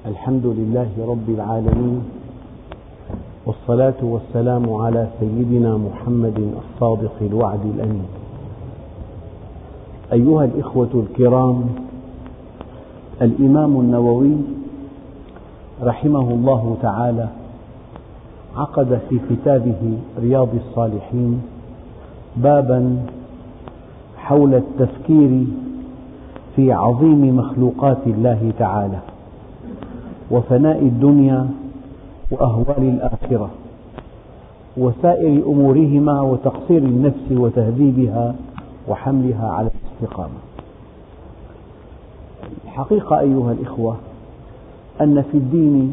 الحمد لله رب العالمين، والصلاة والسلام على سيدنا محمد الصادق الوعد الأمين. أيها الإخوة الكرام، الإمام النووي رحمه الله تعالى عقد في كتابه رياض الصالحين بابا حول التفكير في عظيم مخلوقات الله تعالى وفناء الدنيا وأهوال الآخرة وسائر أمورهما وتقصير النفس وتهذيبها وحملها على الاستقامة. الحقيقة أيها الإخوة أن في الدين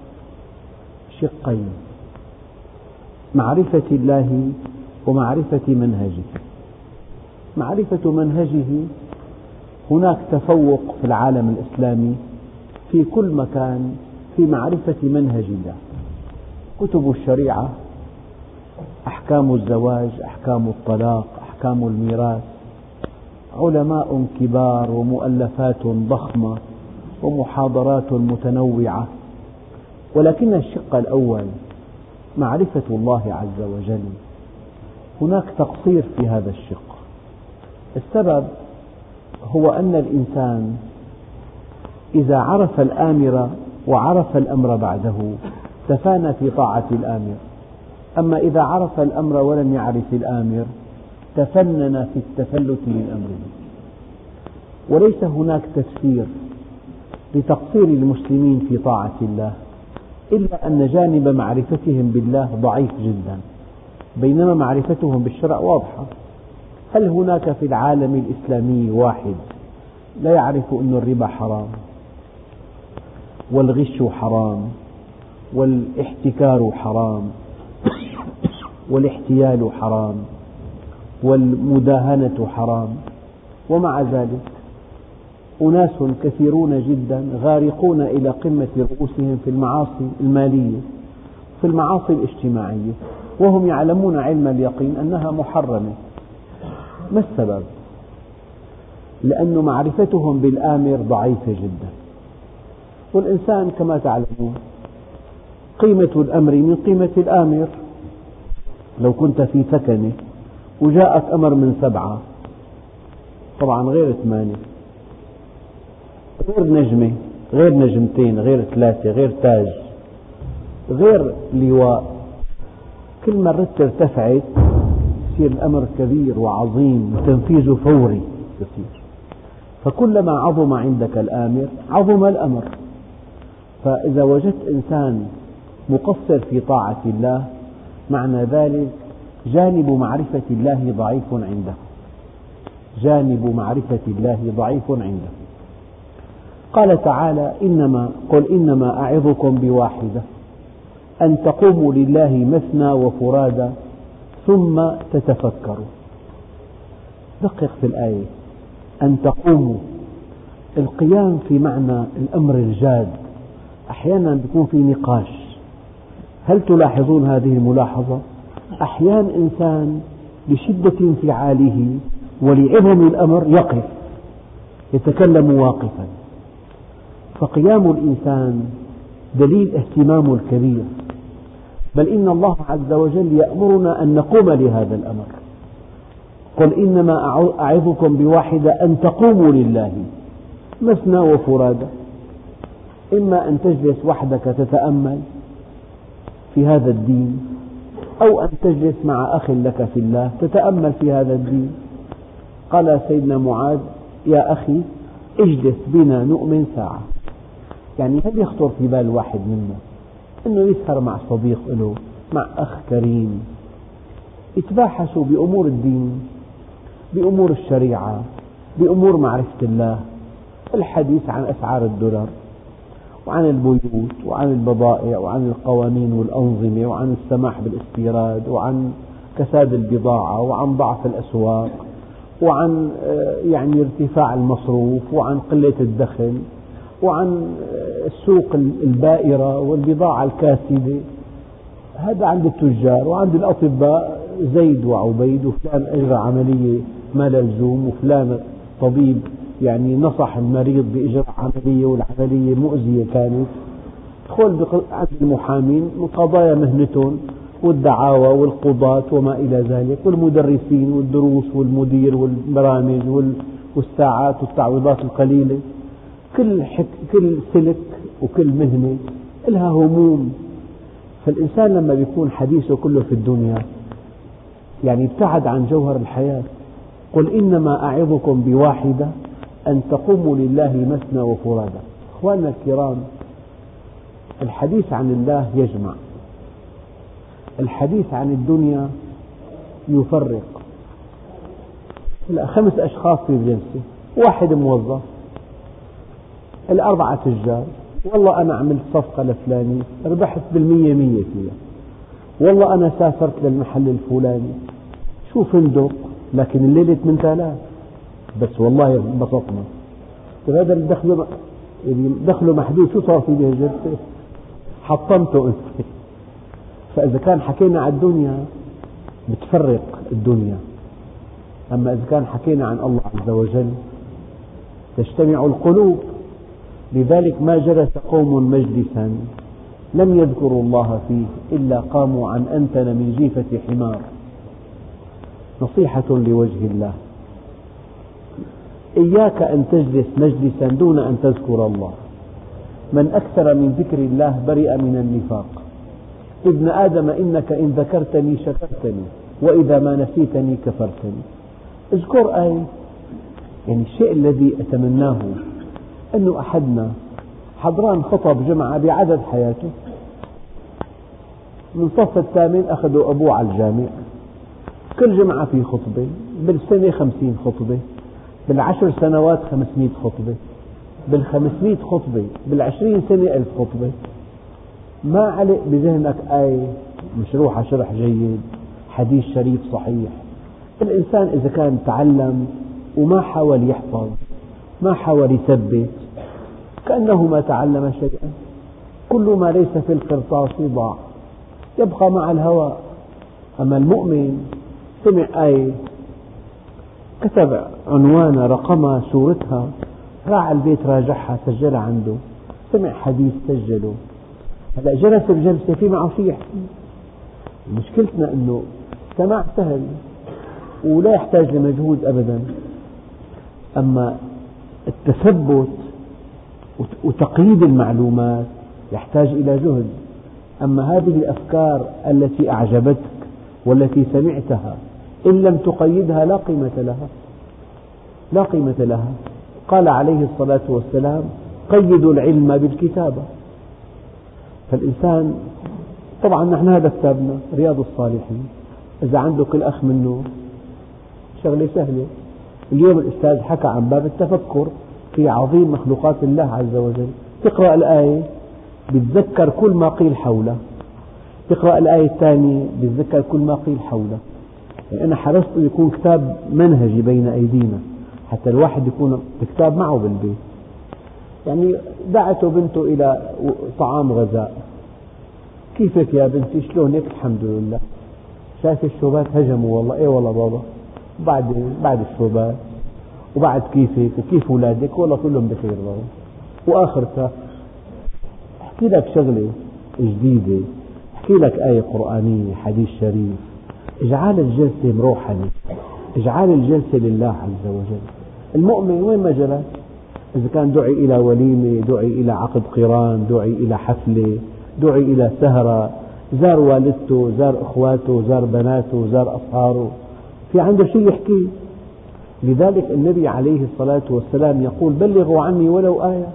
شقين: معرفة الله ومعرفة منهجه. معرفة منهجه، هناك تفوق في العالم الإسلامي في كل مكان في معرفة منهج الله. كتب الشريعة، أحكام الزواج، أحكام الطلاق، أحكام الميراث، علماء كبار ومؤلفات ضخمة ومحاضرات متنوعة. ولكن الشق الأول معرفة الله عز وجل هناك تقصير في هذا الشق. السبب هو أن الإنسان إذا عرف الآمر وعرف الأمر بعده تفانى في طاعة الآمر، أما إذا عرف الأمر ولم يعرف الآمر تفنن في التفلت من أمره. وليس هناك تفسير لتقصير المسلمين في طاعة الله إلا أن جانب معرفتهم بالله ضعيف جدا، بينما معرفتهم بالشرع واضحة. هل هناك في العالم الإسلامي واحد لا يعرف أن الربا حرام، والغش حرام، والاحتكار حرام، والاحتيال حرام، والمداهنة حرام؟ ومع ذلك أناس كثيرون جدا غارقون إلى قمة رؤوسهم في المعاصي المالية، في المعاصي الاجتماعية، وهم يعلمون علم اليقين أنها محرمة. ما السبب؟ لأن معرفتهم بالآمر ضعيفة جدا. والإنسان كما تعلمون قيمة الأمر من قيمة الآمر. لو كنت في سكنة وجاءك أمر من 7، طبعا غير 8، غير نجمة، غير نجمتين، غير 3، غير تاج، غير لواء، كل ما الرتبة ارتفعت يصير الأمر كبير وعظيم وتنفيذه فوري يصير. فكلما عظم عندك الآمر عظم الأمر. فإذا وجدت إنسان مقصر في طاعة الله معنى ذلك جانب معرفة الله ضعيف عنده، جانب معرفة الله ضعيف عنده. قال تعالى: قل إنما أعظكم بواحدة أن تقوموا لله مثنى وفرادى ثم تتفكروا. دقق في الآية، أن تقوموا. القيام في معنى الأمر الجاد، أحيانا يكون في نقاش. هل تلاحظون هذه الملاحظة؟ أحيانا إنسان بشدة انفعاله ولعظم الأمر يقف، يتكلم واقفا. فقيام الإنسان دليل اهتمامه الكبير، بل إن الله عز وجل يأمرنا أن نقوم لهذا الأمر. قل إنما أعظكم بواحدة أن تقوموا لله مثنى وفرادى. إما أن تجلس وحدك تتأمل في هذا الدين، أو أن تجلس مع أخ لك في الله تتأمل في هذا الدين. قال سيدنا معاذ: يا أخي اجلس بنا نؤمن ساعة. يعني هل يخطر في بال واحد منا أنه يسهر مع صديق له، مع أخ كريم، يتباحثوا بأمور الدين، بأمور الشريعة، بأمور معرفة الله، الحديث عن أسعار الدولار، وعن البيوت، وعن البضائع، وعن القوانين والأنظمة، وعن السماح بالاستيراد، وعن كساد البضاعة، وعن ضعف الأسواق، وعن ارتفاع المصروف، وعن قلة الدخل، وعن السوق البائرة والبضاعة الكاسدة. هذا عند التجار. وعند الأطباء زيد وعبيد، وفلان أجرى عملية ما للزوم، وفلان طبيب يعني نصح المريض بإجراء عملية والعملية مؤذية كانت، يدخل عند المحامين وقضايا مهنتهم والدعاوى والقضاة وما إلى ذلك، والمدرسين والدروس والمدير والبرامج والساعات والتعويضات القليلة. كل سلك وكل مهنة لها هموم. فالإنسان لما يكون حديثه كله في الدنيا يعني ابتعد عن جوهر الحياة. قل إنما أعظكم بواحدة أن تقوموا لله مثنى وفرادى. أخواننا الكرام، الحديث عن الله يجمع، الحديث عن الدنيا يفرق. 5 أشخاص في جلسة، واحد موظف، 4 تجار، والله أنا عملت صفقة لفلاني ربحت 100% فيها، والله أنا سافرت للمحل الفلاني، شو فندق لكن الليلة 8000 بس والله انبسطنا. هذا اللي دخله محدود، شو صار في الجلسة؟ حطمته أنت. فإذا كان حكينا عن الدنيا بتفرق الدنيا، أما إذا كان حكينا عن الله عز وجل تجتمع القلوب. لذلك ما جلس قوم مجلسا لم يذكروا الله فيه إلا قاموا عن أنتن من جيفة حمار. نصيحة لوجه الله: إياك أن تجلس مجلسا دون أن تذكر الله. من أكثر من ذكر الله برئ من النفاق. ابن آدم إنك إن ذكرتني شكرتني وإذا ما نسيتني كفرتني. اذكر آية. يعني الشيء الذي أتمناه أنه أحدنا حضران خطب جمعة بعدد حياته، من صف 8 أخذوا أبوه على الجامع، كل جمعة في خطبة، بالسنة 50 خطبة، بال10 سنوات 500 خطبة، بال500 خطبة، بال20 سنة 1000 خطبة. ما علق بذهنك آية مشروحة شرح جيد، حديث شريف صحيح. الإنسان إذا كان تعلم وما حاول يحفظ، ما حاول يثبت، كأنه ما تعلم شيئا. كل ما ليس في القرطاس ضاع، يبقى مع الهواء. أما المؤمن سمع آية، كتب عنوانها، رقمها، سورتها، راح البيت راجعها، سجلها عنده، سمع حديث سجله. هلأ جلس بجلسة في معه شيء يحكي. مشكلتنا أنه السماع سهل ولا يحتاج لمجهود أبدا، أما التثبت وتقييد المعلومات يحتاج إلى جهد. أما هذه الأفكار التي أعجبتك والتي سمعتها إن لم تقيدها لا قيمة لها، لا قيمة لها. قال عليه الصلاة والسلام: قيدوا العلم بالكتابة. فالإنسان، طبعا نحن هذا كتابنا رياض الصالحين، إذا عنده كل أخ منه شغلة سهلة. اليوم الأستاذ حكى عن باب التفكر في عظيم مخلوقات الله عز وجل. تقرأ الآية بتذكر كل ما قيل حوله، تقرأ الآية الثانية بتذكر كل ما قيل حوله. يعني أنا حرصت أن يكون كتاب منهجي بين أيدينا حتى الواحد يكون الكتاب معه بالبيت. يعني دعته بنته إلى طعام غذاء: كيفك يا بنتي، شلونك؟ الحمد لله. شايف الشوبات هجموا والله. إيه والله بابا. بعد الشوبات وبعد كيفك وكيف أولادك؟ والله كلهم بخير بابا. وآخرتها أحكي لك شغلة جديدة، أحكي لك آية قرآنية، حديث شريف. اجعل الجلسة مروحة، اجعل الجلسة لله عز وجل. المؤمن وين ما جلس، إذا كان دعي إلى وليمة، دعي إلى عقد قران، دعي إلى حفلة، دعي إلى سهرة، زار والدته، زار أخواته، زار بناته، زار أصهاره، في عنده شيء يحكيه. لذلك النبي عليه الصلاة والسلام يقول: بلغوا عني ولو آية.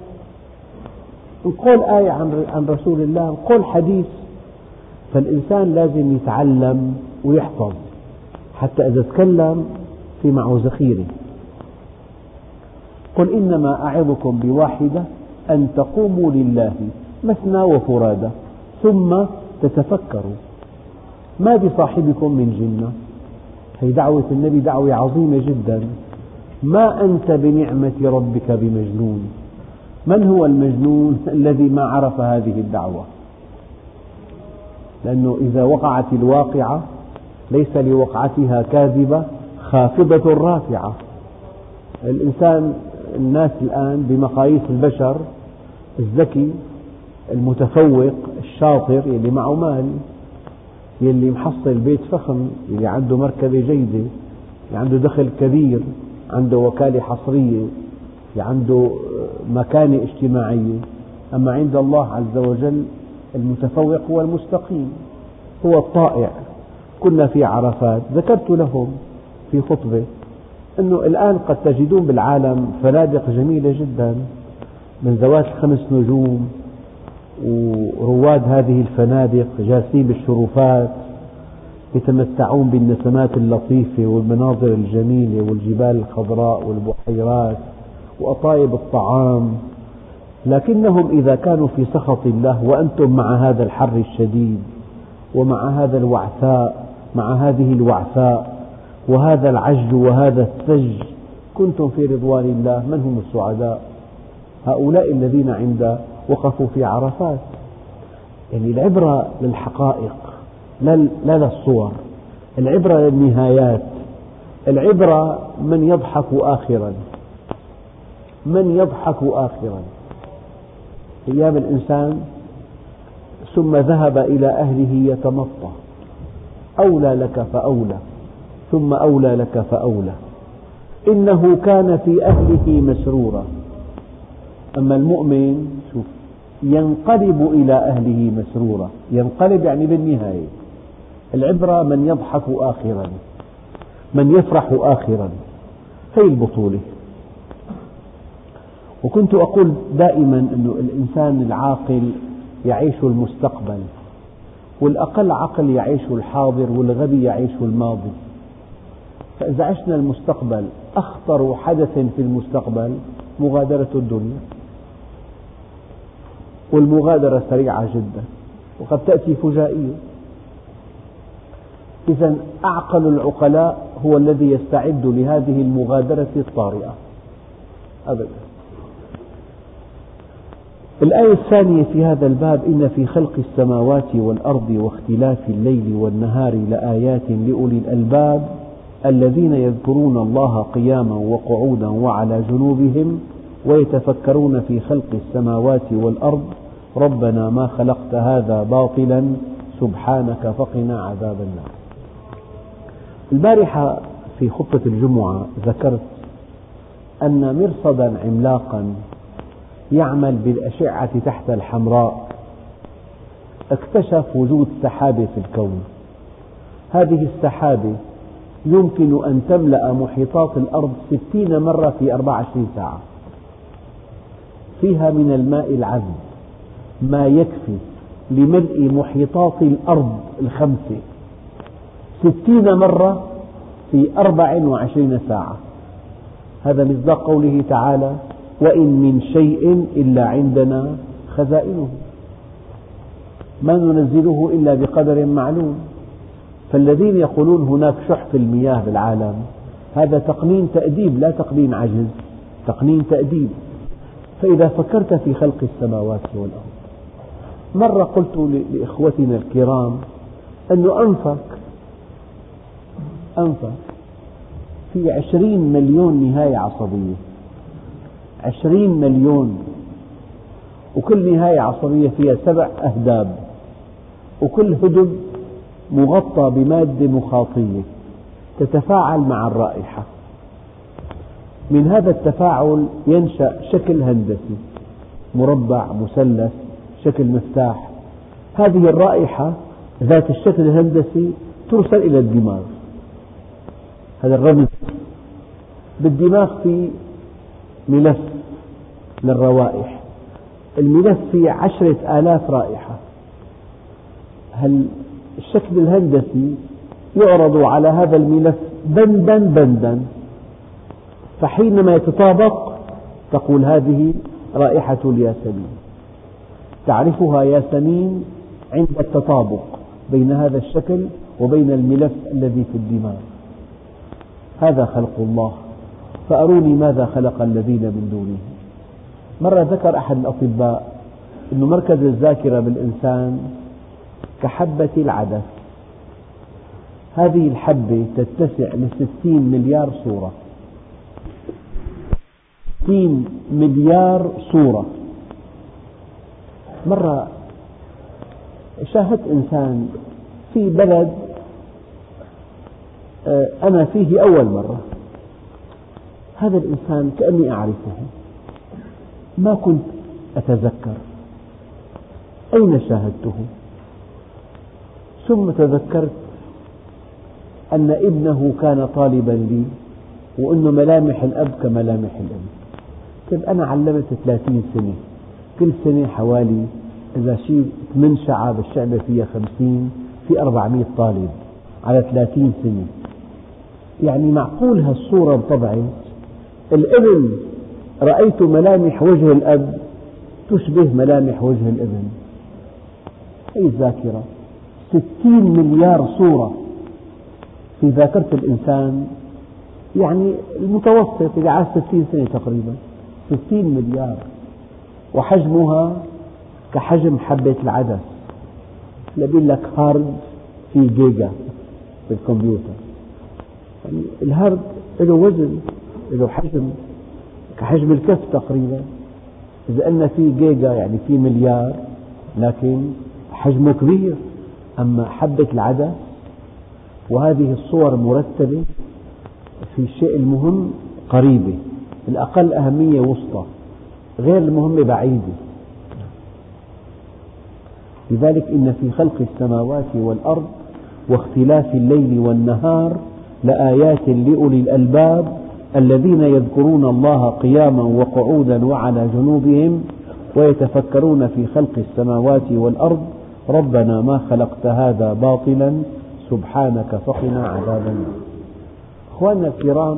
نقول آية عن رسول الله، نقول حديث. فالإنسان لازم يتعلم ويحفظ حتى إذا تكلم في معه ذخيرة. قل إنما أعظكم بواحدة أن تقوموا لله مثنى وفرادى ثم تتفكروا ما بصاحبكم من جنة. هي دعوة النبي دعوة عظيمة جدا. ما أنت بنعمة ربك بمجنون. من هو المجنون؟ الذي ما عرف هذه الدعوة. لأنه إذا وقعت الواقعة ليس لوقعتها كاذبة خافضة رافعة. الإنسان الناس الآن بمقاييس البشر الذكي المتفوق الشاطر يلي معه مال، يلي محصل بيت فخم، يلي عنده مركبة جيدة، يلي عنده دخل كبير، عنده وكالة حصرية، يلي عنده مكانة اجتماعية. أما عند الله عز وجل المتفوق هو المستقيم، هو الطائع. كنا في عرفات ذكرت لهم في خطبة أنه الآن قد تجدون بالعالم فنادق جميلة جدا من ذوات ال5 نجوم، ورواد هذه الفنادق جاسين الشرفات يتمتعون بالنسمات اللطيفة والمناظر الجميلة والجبال الخضراء والبحيرات وأطايب الطعام، لكنهم إذا كانوا في سخط الله وأنتم مع هذا الحر الشديد ومع هذا الوعثاء، مع هذه الوعثاء وهذا العجل وهذا الثلج، كنتم في رضوان الله، من هم السعداء؟ هؤلاء الذين وقفوا في عرفات. يعني العبرة للحقائق لا للصور، العبرة للنهايات، العبرة من يضحك آخرا، من يضحك آخرا. أيام الإنسان ثم ذهب إلى أهله يتمطى، أولى لك فأولى، ثم أولى لك فأولى، إنه كان في أهله مسرورا. أما المؤمن شوف ينقلب إلى أهله مسرورا، ينقلب يعني بالنهاية. العبرة من يضحك آخرا، من يفرح آخرا، هي البطولة. وكنت أقول دائما أن الإنسان العاقل يعيش المستقبل، والأقل عقل يعيش الحاضر، والغبي يعيش الماضي. فإذا عشنا المستقبل، أخطر حدث في المستقبل مغادرة الدنيا، والمغادرة سريعة جدا وقد تأتي فجائية. إذا أعقل العقلاء هو الذي يستعد لهذه المغادرة الطارئة أبدا. الآية الثانية في هذا الباب: إن في خلق السماوات والأرض واختلاف الليل والنهار لآيات لأولي الألباب الذين يذكرون الله قياما وقعودا وعلى جنوبهم ويتفكرون في خلق السماوات والأرض ربنا ما خلقت هذا باطلا سبحانك فقنا عذاب النار. البارحة في خطبة الجمعة ذكرت أن مرصدا عملاقا يعمل بالأشعة تحت الحمراء اكتشف وجود سحابة في الكون. هذه السحابة يمكن أن تملأ محيطات الأرض 60 مرة في 24 ساعة، فيها من الماء العذب ما يكفي لملء محيطات الأرض 5 60 مرة في 24 ساعة. هذا مصداق قوله تعالى: وإن من شيء إلا عندنا خزائنه ما ننزله إلا بقدر معلوم. فالذين يقولون هناك شح في المياه بالعالم هذا تقنين تأديب، لا تقنين عجز، تقنين تأديب. فإذا فكرت في خلق السماوات والأرض، مرة قلت لإخوتنا الكرام أنه أنفك في 20 مليون نهاية عصبية، 20 مليون، وكل نهاية عصبية فيها 7 أهداب، وكل هدب مغطى بمادة مخاطية تتفاعل مع الرائحة. من هذا التفاعل ينشأ شكل هندسي، مربع، مثلث، شكل مفتاح. هذه الرائحة ذات الشكل الهندسي ترسل إلى الدماغ. هذا الرمز. بالدماغ في ملف للروائح، الملف فيه 10,000 رائحة. الشكل الهندسي يعرض على هذا الملف بندا بندا، فحينما يتطابق تقول هذه رائحة الياسمين. تعرفها ياسمين عند التطابق بين هذا الشكل وبين الملف الذي في الدماغ. هذا خلق الله، فأروني ماذا خلق الذين من دونه. مرة ذكر أحد الأطباء أن مركز الذاكرة بالإنسان كحبة العدس. هذه الحبة تتسع ل60 مليار صورة. 60 مليار صورة. مرة شاهدت إنسان في بلد أنا فيه أول مرة، هذا الإنسان كأني أعرفه، ما كنت أتذكر أين شاهدته، ثم تذكرت أن ابنه كان طالبا لي، وأن ملامح الأب كملامح الأم. طيب أنا علمت 30 سنة، كل سنة حوالي إذا شيء 8 شعب الشعبة فيها 50 في 400 طالب على 30 سنة، يعني معقول هالصورة انطبعت. الابن رأيت ملامح وجه الأب تشبه ملامح وجه الابن. هي الذاكرة، 60 مليار صورة في ذاكرة الإنسان، يعني المتوسط اللي عاش 60 سنة تقريبا 60 مليار، وحجمها كحجم حبة العدس. بيقول لك هارد في جيجا بالكمبيوتر، يعني الهارد له وزن، له حجم كحجم الكف تقريبا. إذا قلنا في جيجا يعني في مليار، لكن حجمه كبير. أما حبة العدس، وهذه الصور مرتبة في الشيء المهم قريبة، الأقل أهمية وسطى، غير المهمة بعيدة. لذلك إن في خلق السماوات والأرض واختلاف الليل والنهار لآيات لأولي الألباب الذين يذكرون الله قياما وقعودا وعلى جنوبهم ويتفكرون في خلق السماوات والأرض ربنا ما خلقت هذا باطلا سبحانك فقنا عذاب النار. أخواننا الكرام،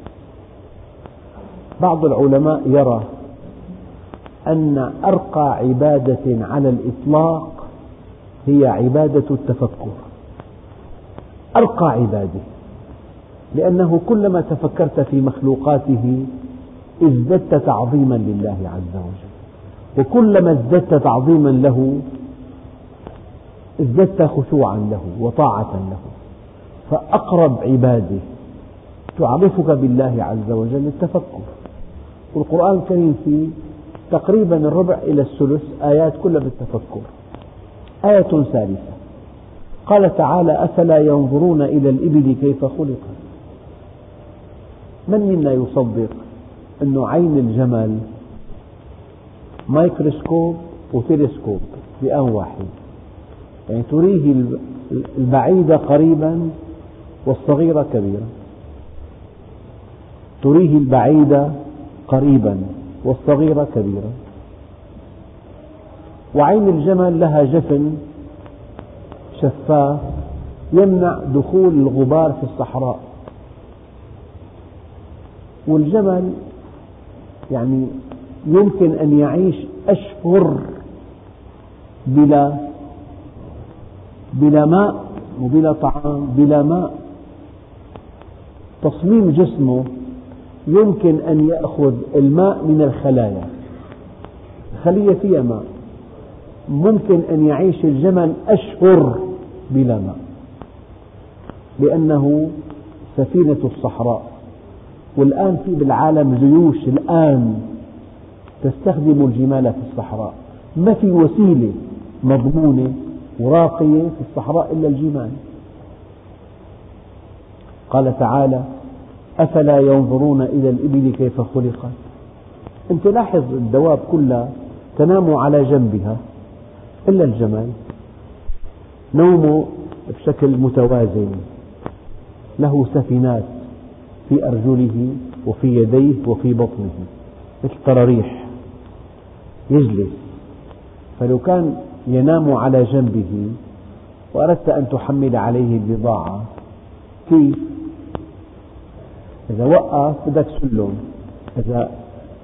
بعض العلماء يرى أن أرقى عبادة على الإطلاق هي عبادة التفكر، أرقى عبادة، لأنه كلما تفكرت في مخلوقاته ازددت تعظيما لله عز وجل، وكلما ازددت تعظيما له ازددت خشوعا له وطاعة له. فأقرب عبادة تعرفك بالله عز وجل التفكر، والقرآن الكريم فيه تقريبا الربع إلى الثلث آيات كلها بالتفكر. آية ثالثة قال تعالى أفلا ينظرون إلى الإبل كيف خلقت. من منا يصدق أن عين الجمل ميكروسكوب وتلسكوب بآن واحد، يعني تريه البعيد قريبا والصغير كبيرا، تريه البعيد قريبا والصغير كبيرا. وعين الجمل لها جفن شفاف يمنع دخول الغبار في الصحراء، والجمل يعني يمكن أن يعيش أشهر بلا ماء وبلا طعام، بلا ماء. تصميم جسمه يمكن أن يأخذ الماء من الخلايا، الخلية فيها ماء، ممكن أن يعيش الجمل أشهر بلا ماء، لأنه سفينة الصحراء. والآن في بالعالم جيوش الآن تستخدم الجمال في الصحراء، ما في وسيلة مضمونة وراقية في الصحراء إلا الجمال. قال تعالى أفلا ينظرون إلى الإبل كيف خلقت. أنت لاحظ الدواب كلها تنام على جنبها إلا الجمل، نومه بشكل متوازن، له سفنات في أرجله وفي يديه وفي بطنه مثل قراريح يجلس. فلو كان ينام على جنبه وأردت أن تحمل عليه البضاعة كيف؟ إذا وقف بدك سلم، إذا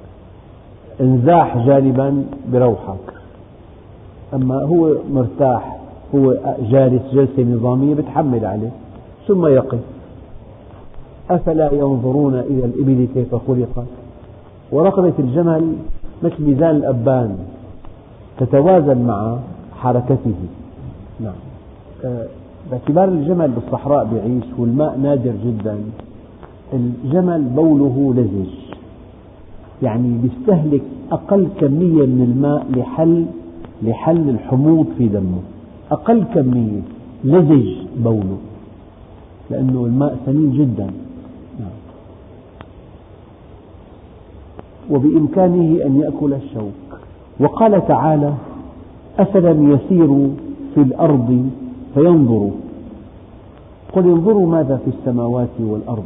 انزاح جانبا بروحك. أما هو مرتاح، هو جالس جلسة نظامية بتحمل عليه ثم يقف. أفلا ينظرون إلى الإبل كيف خلقت. ورقبة الجمل مثل ميزان الأبان تتوازن مع حركته. نعم. باعتبار الجمل بالصحراء بيعيش والماء نادر جدا، الجمل بوله لزج، يعني بيستهلك أقل كمية من الماء لحل الحموض في دمه، أقل كمية، لزج بوله لأنه الماء ثمين جدا. وبإمكانه أن يأكل الشوك. وقال تعالى: أفلم يسيروا في الأرض فينظروا، قل انظروا ماذا في السماوات والأرض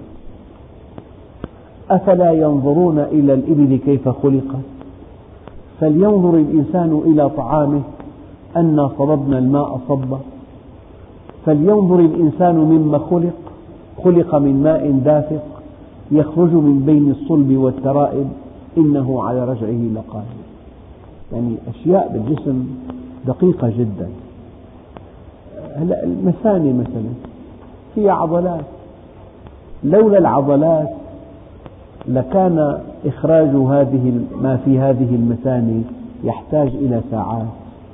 أفلا ينظرون إلى الإبل كيف خلقت، فلينظر الإنسان إلى طعامه أنا صببنا الماء صبا، فلينظر الإنسان مما خلق، خلق من ماء دافق يخرج من بين الصلب والترائب إنه على رجعه لقادر. يعني أشياء بالجسم دقيقة جدا. هلا المثانة مثلا فيها عضلات، لولا العضلات لكان إخراج ما في هذه المثانة يحتاج إلى ساعات،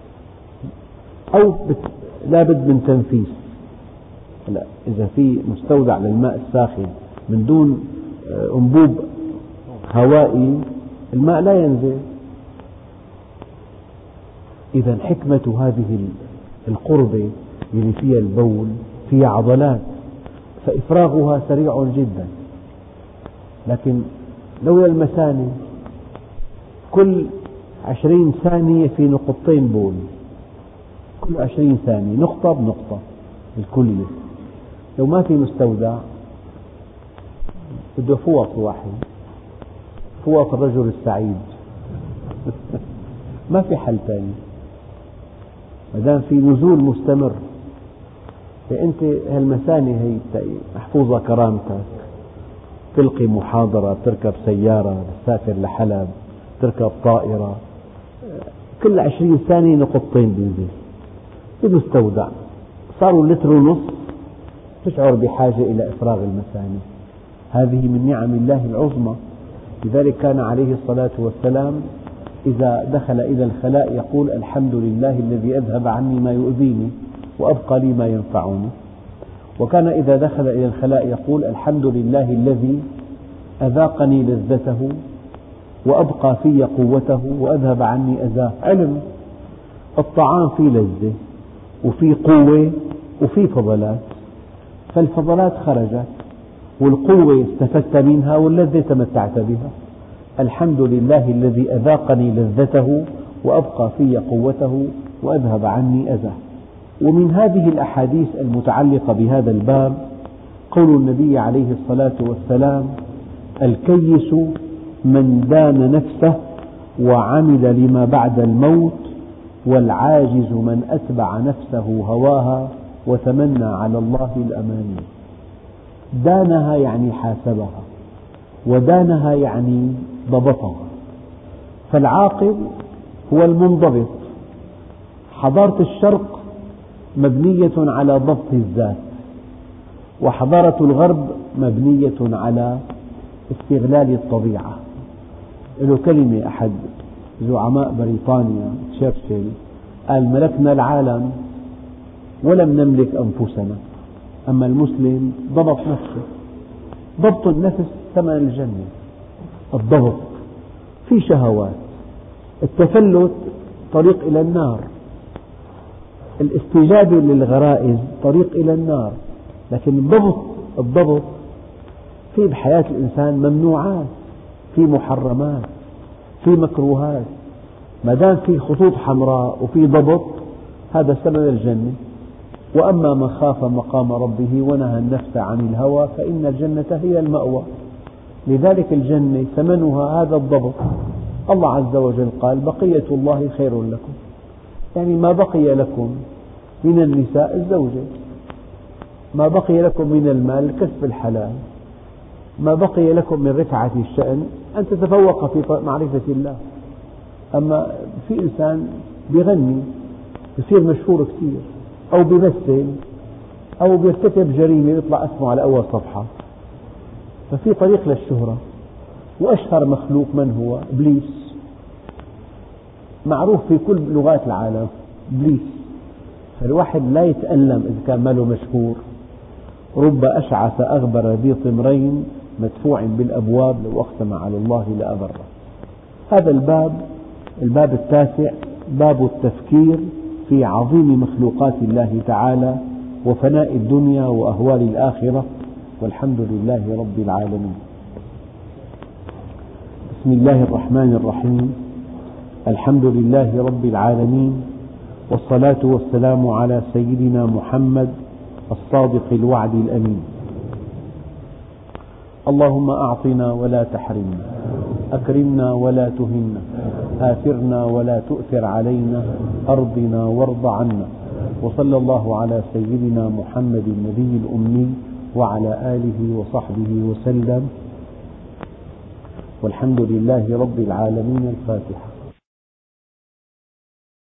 أو لابد من تنفيس. هلا إذا في مستودع للماء الساخن من دون أنبوب هوائي الماء لا ينزل. إذا حكمة هذه القربة اللي فيها البول فيها عضلات، فإفراغها سريع جدا. لكن لولا المثانة كل 20 ثانية في نقطتين بول، كل 20 ثانية نقطة بنقطة الكلية. لو ما في مستودع بده فوط واحد، فوط الرجل السعيد ما في حل ثاني ما دام في نزول مستمر. فأنت هالمثانة هي محفوظة كرامتك، تلقي محاضرة، تركب سيارة، تسافر لحلب، تركب طائرة، كل 20 ثانية نقطتين بينزل. بمستودع صاروا لتر ونص تشعر بحاجة إلى إفراغ المثانة. هذه من نعم الله العظمى. لذلك كان عليه الصلاة والسلام إذا دخل إلى الخلاء يقول: الحمد لله الذي أذهب عني ما يؤذيني وأبقى لي ما ينفعني. وكان إذا دخل إلى الخلاء يقول: الحمد لله الذي أذاقني لذته وأبقى في قوته وأذهب عني أذاه. علم الطعام فيه لذة وفيه قوة وفيه فضلات، فالفضلات خرجت والقوة استفدت منها واللذة تمتعت بها. الحمد لله الذي أذاقني لذته وأبقى في قوته وأذهب عني أذاه. ومن هذه الأحاديث المتعلقة بهذا الباب قول النبي عليه الصلاة والسلام: الكيس من دان نفسه وعمل لما بعد الموت، والعاجز من أتبع نفسه هواها وتمنى على الله الأماني. دانها يعني حاسبها، ودانها يعني ضبطها. فالعاقل هو المنضبط. حضارة الشرق مبنية على ضبط الذات، وحضارة الغرب مبنية على استغلال الطبيعة. له كلمة أحد زعماء بريطانيا تشرشل قال: ملكنا العالم ولم نملك أنفسنا. أما المسلم ضبط نفسه. ضبط النفس ثمن الجنة. الضبط في شهوات، التفلت طريق إلى النار، الاستجابة للغرائز طريق إلى النار. لكن الضبط في بحياة الإنسان ممنوعات، في محرمات، في مكروهات. ما دام في خطوط حمراء وفي ضبط هذا ثمن الجنة. وأما من خاف مقام ربه ونهى النفس عن الهوى فإن الجنة هي المأوى. لذلك الجنة ثمنها هذا الضبط. الله عز وجل قال: بقية الله خير لكم، يعني ما بقي لكم من النساء الزوجة، ما بقي لكم من المال كسب الحلال، ما بقي لكم من رفعة الشأن أن تتفوق في معرفة الله. أما في إنسان بيغني يصير مشهور كثير، أو بيمثل، أو بيرتكب جريمة يطلع اسمه على أول صفحة، ففي طريق للشهرة. وأشهر مخلوق من هو؟ إبليس، معروف في كل لغات العالم إبليس. فالواحد لا يتألم إذا كان ماله مشهور. رب أشعث أغبر ذي طمرين مدفوع بالأبواب لو أقسم على الله لأبره. هذا الباب التاسع باب التفكير في عظيم مخلوقات الله تعالى وفناء الدنيا وأهوال الآخرة، والحمد لله رب العالمين. بسم الله الرحمن الرحيم. الحمد لله رب العالمين، والصلاة والسلام على سيدنا محمد الصادق الوعد الأمين. اللهم أعطنا ولا تحرمنا، أكرمنا ولا تهنا، آثرنا ولا تؤثر علينا، أرضنا وارض عنا. وصلى الله على سيدنا محمد النبي الأمي وعلى آله وصحبه وسلم، والحمد لله رب العالمين. الفاتحة.